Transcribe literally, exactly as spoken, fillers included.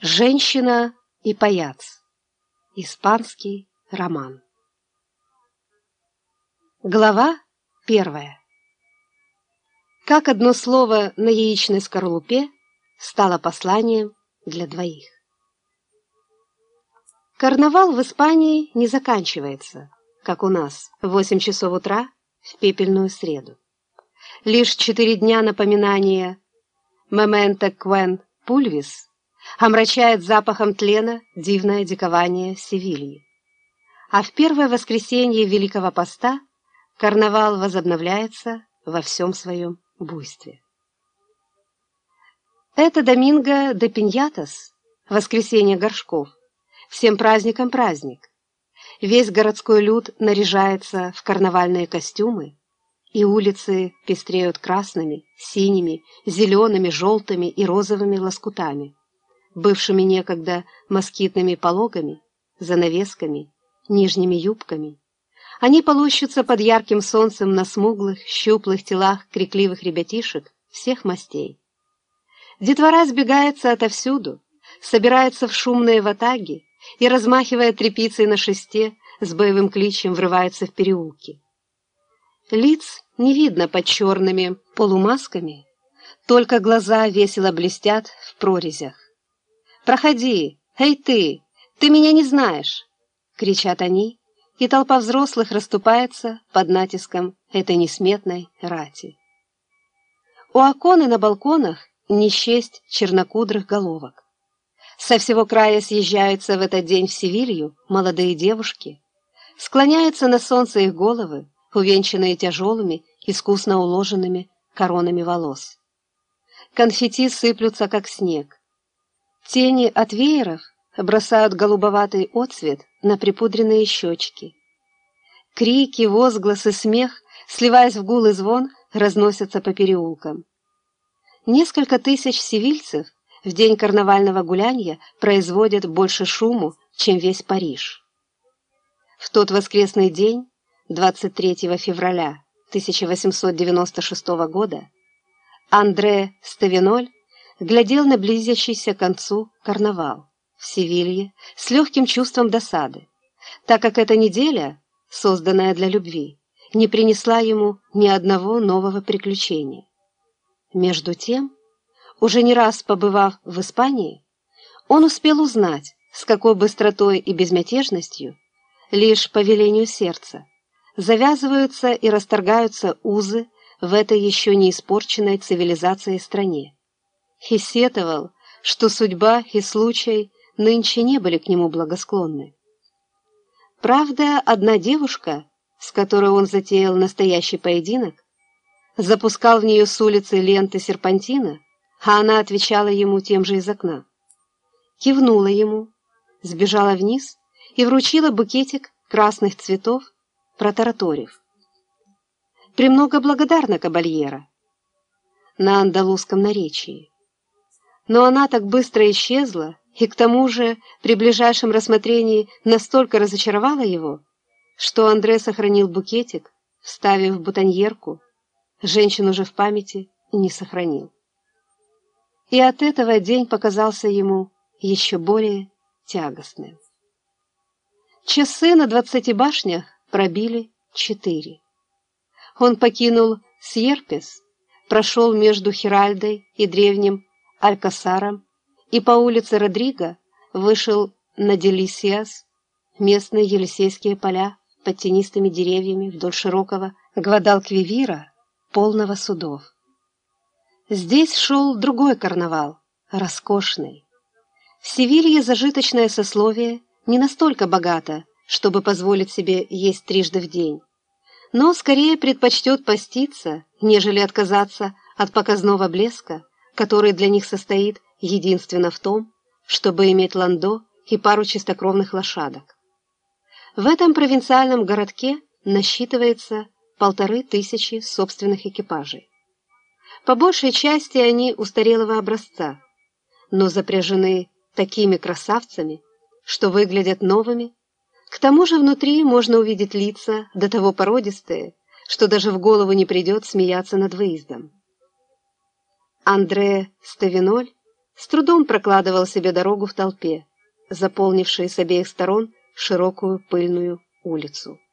Женщина и паяц. Испанский роман. Глава первая. Как одно слово на яичной скорлупе стало посланием для двоих. Карнавал в Испании не заканчивается, как у нас, в восемь часов утра в пепельную среду. Лишь четыре дня напоминания «Memento quem pulvis» омрачает запахом тлена дивное дикование Севильи. А в первое воскресенье Великого Поста карнавал возобновляется во всем своем буйстве. Это Доминго де Пиньятас, воскресенье горшков, всем праздникам праздник. Весь городской люд наряжается в карнавальные костюмы, и улицы пестреют красными, синими, зелеными, желтыми и розовыми лоскутами, бывшими некогда москитными пологами, занавесками, нижними юбками. Они полощутся под ярким солнцем на смуглых, щуплых телах крикливых ребятишек всех мастей. Детвора сбегается отовсюду, собирается в шумные ватаги и, размахивая тряпицей на шесте, с боевым кличем врывается в переулки. Лиц не видно под черными полумасками, только глаза весело блестят в прорезях. «Проходи! Эй ты! Ты меня не знаешь!» — кричат они, и толпа взрослых расступается под натиском этой несметной рати. У окон и на балконах не счесть чернокудрых головок. Со всего края съезжаются в этот день в Севилью молодые девушки. Склоняются на солнце их головы, увенчанные тяжелыми, искусно уложенными коронами волос. Конфетти сыплются, как снег. Тени от вееров бросают голубоватый отцвет на припудренные щечки. Крики, возгласы, смех, сливаясь в гул и звон, разносятся по переулкам. Несколько тысяч севильцев в день карнавального гулянья производят больше шуму, чем весь Париж. В тот воскресный день, двадцать третьего февраля тысяча восемьсот девяносто шестого года, Андре Ставиноль глядел на близящийся к концу карнавал в Севилье с легким чувством досады, так как эта неделя, созданная для любви, не принесла ему ни одного нового приключения. Между тем, уже не раз побывав в Испании, он успел узнать, с какой быстротой и безмятежностью, лишь по велению сердца, завязываются и расторгаются узы в этой еще не испорченной цивилизацией стране. И сетовал, что судьба и случай нынче не были к нему благосклонны. Правда, одна девушка, с которой он затеял настоящий поединок, запускал в нее с улицы ленты серпантина, а она отвечала ему тем же из окна. Кивнула ему, сбежала вниз и вручила букетик красных цветов, протараторив: «Премного благодарна, кабальера», на андалузском наречии. Но она так быстро исчезла, и к тому же при ближайшем рассмотрении настолько разочаровала его, что Андре сохранил букетик, вставив в бутоньерку, женщину же в памяти не сохранил. И от этого день показался ему еще более тягостным. Часы на двадцати башнях пробили четыре. Он покинул Сьерпес, прошел между Хиральдой и древним Алькасаром и по улице Родриго вышел на Делисиас, местные Елисейские поля под тенистыми деревьями вдоль широкого Гвадалквивира, полного судов. Здесь шел другой карнавал, роскошный. В Севилье зажиточное сословие не настолько богато, чтобы позволить себе есть трижды в день, но скорее предпочтет поститься, нежели отказаться от показного блеска, который для них состоит единственно в том, чтобы иметь ландо и пару чистокровных лошадок. В этом провинциальном городке насчитывается полторы тысячи собственных экипажей. По большей части они устарелого образца, но запряжены такими красавцами, что выглядят новыми. К тому же внутри можно увидеть лица до того породистые, что даже в голову не придет смеяться над выездом. Андре Ставиноль с трудом прокладывал себе дорогу в толпе, заполнившей с обеих сторон широкую пыльную улицу.